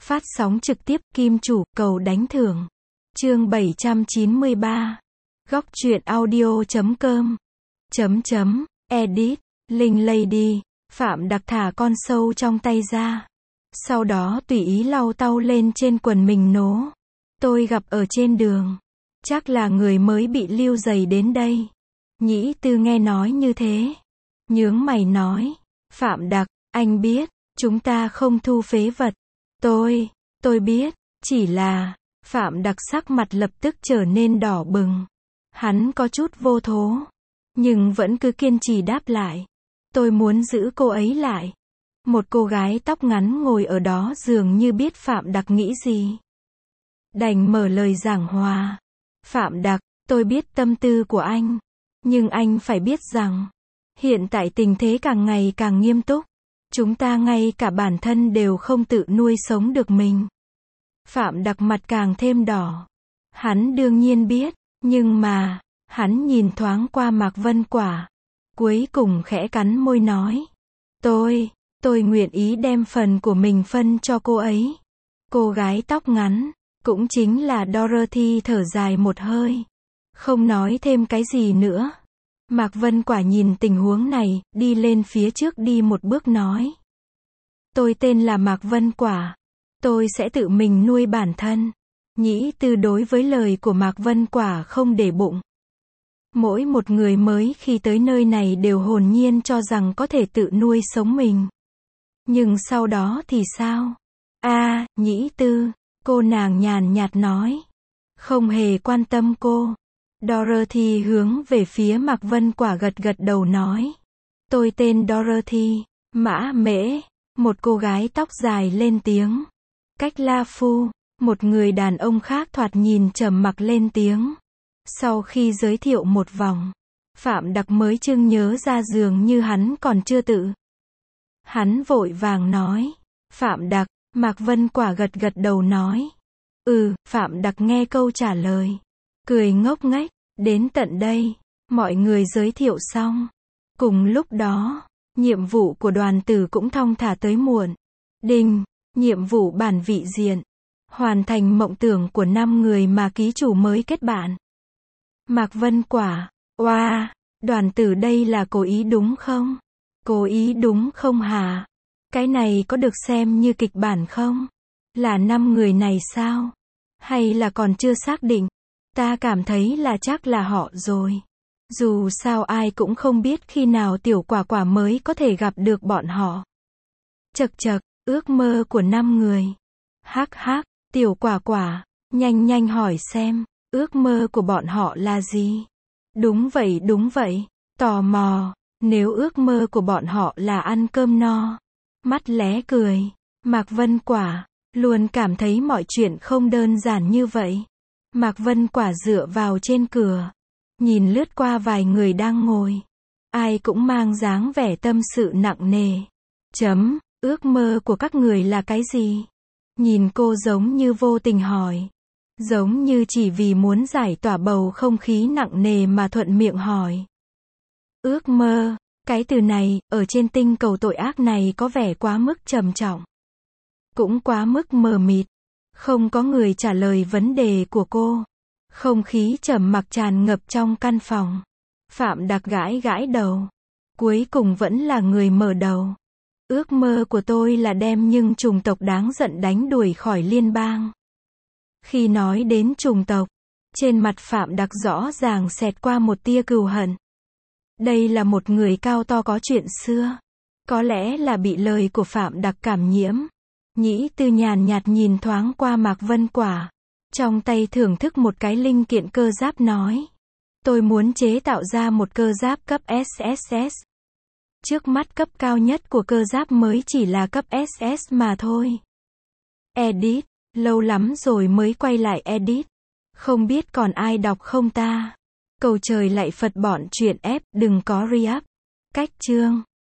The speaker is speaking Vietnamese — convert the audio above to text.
Phát sóng trực tiếp, Kim Chủ, cầu đánh thưởng. Chương 793. Góc truyện audio.com. Edit. Linh Lady. Phạm Đặc thả con sâu trong tay ra. Sau đó tùy ý lau tau lên trên quần mình nố. Tôi gặp ở trên đường. Chắc là người mới bị lưu giày đến đây. Nhĩ Tư nghe nói như thế. Nhướng mày nói. Phạm Đặc, anh biết, chúng ta không thu phế vật. Tôi biết, chỉ là, Phạm Đặc sắc mặt lập tức trở nên đỏ bừng. Hắn có chút vô thố, nhưng vẫn cứ kiên trì đáp lại. Tôi muốn giữ cô ấy lại. Một cô gái tóc ngắn ngồi ở đó dường như biết Phạm Đặc nghĩ gì. Đành mở lời giảng hòa. Phạm Đặc, tôi biết tâm tư của anh. Nhưng anh phải biết rằng, hiện tại tình thế càng ngày càng nghiêm túc. Chúng ta ngay cả bản thân đều không tự nuôi sống được mình. Phạm Đặc mặt càng thêm đỏ. Hắn đương nhiên biết, nhưng mà, hắn nhìn thoáng qua Mạc Vân Quả. Cuối cùng khẽ cắn môi nói. Tôi nguyện ý đem phần của mình phân cho cô ấy. Cô gái tóc ngắn, cũng chính là Dorothy thở dài một hơi. Không nói thêm cái gì nữa. Mạc Vân Quả nhìn tình huống này, đi lên phía trước đi một bước nói. Tôi tên là Mạc Vân Quả. Tôi sẽ tự mình nuôi bản thân. Nhĩ Tư đối với lời của Mạc Vân Quả không để bụng. Mỗi một người mới khi tới nơi này đều hồn nhiên cho rằng có thể tự nuôi sống mình. Nhưng sau đó thì sao? Nhĩ Tư, cô nàng nhàn nhạt nói. Không hề quan tâm cô. Dorothy hướng về phía Mạc Vân Quả gật gật đầu nói. Tôi tên Dorothy, Mã Mễ. Một cô gái tóc dài lên tiếng. Cách La Phu, một người đàn ông khác thoạt nhìn trầm mặc lên tiếng. Sau khi giới thiệu một vòng, Phạm Đặc mới chưng nhớ ra dường như hắn còn chưa tự. Hắn vội vàng nói. Phạm Đặc, Mạc Vân Quả gật gật đầu nói. Phạm Đặc nghe câu trả lời. Cười ngốc nghếch, đến tận đây, mọi người giới thiệu xong. Cùng lúc đó, nhiệm vụ của đoàn tử cũng thong thả tới muộn. Đinh, nhiệm vụ bản vị diện. Hoàn thành mộng tưởng của 5 người mà ký chủ mới kết bạn. Mạc Vân Quả, đoàn tử đây là cố ý đúng không? Cố ý đúng không hả? Cái này có được xem như kịch bản không? Là 5 người này sao? Hay là còn chưa xác định? Ta cảm thấy là chắc là họ rồi. Dù sao ai cũng không biết khi nào tiểu quả quả mới có thể gặp được bọn họ. Chậc, ước mơ của 5 người. Hắc, tiểu quả quả, nhanh hỏi xem, ước mơ của bọn họ là gì? Đúng vậy, tò mò, nếu ước mơ của bọn họ là ăn cơm no. Mắt lé cười, Mạc Vân Quả, luôn cảm thấy mọi chuyện không đơn giản như vậy. Mạc Vân Quả dựa vào trên cửa, nhìn lướt qua vài người đang ngồi. Ai cũng mang dáng vẻ tâm sự nặng nề. Ước mơ của các người là cái gì? Nhìn cô giống như vô tình hỏi. Giống như chỉ vì muốn giải tỏa bầu không khí nặng nề mà thuận miệng hỏi. Ước mơ, cái từ này, ở trên tinh cầu tội ác này có vẻ quá mức trầm trọng. Cũng quá mức mờ mịt. Không có người trả lời vấn đề của cô. Không khí trầm mặc tràn ngập trong căn phòng. Phạm Đặc gãi đầu. Cuối cùng vẫn là người mở đầu. Ước mơ của tôi là đem những chủng tộc đáng giận đánh đuổi khỏi liên bang. Khi nói đến chủng tộc, trên mặt Phạm Đặc rõ ràng xẹt qua một tia cừu hận. Đây là một người cao to có chuyện xưa. Có lẽ là bị lời của Phạm Đặc cảm nhiễm. Nhĩ Tư nhàn nhạt nhìn thoáng qua Mạc Vân Quả. Trong tay thưởng thức một cái linh kiện cơ giáp nói. Tôi muốn chế tạo ra một cơ giáp cấp SSS. Trước mắt cấp cao nhất của cơ giáp mới chỉ là cấp SS mà thôi. Edit, lâu lắm rồi mới quay lại edit. Không biết còn ai đọc không ta? Cầu trời lạy Phật bọn chuyện ép, đừng có re-up. Cách chương.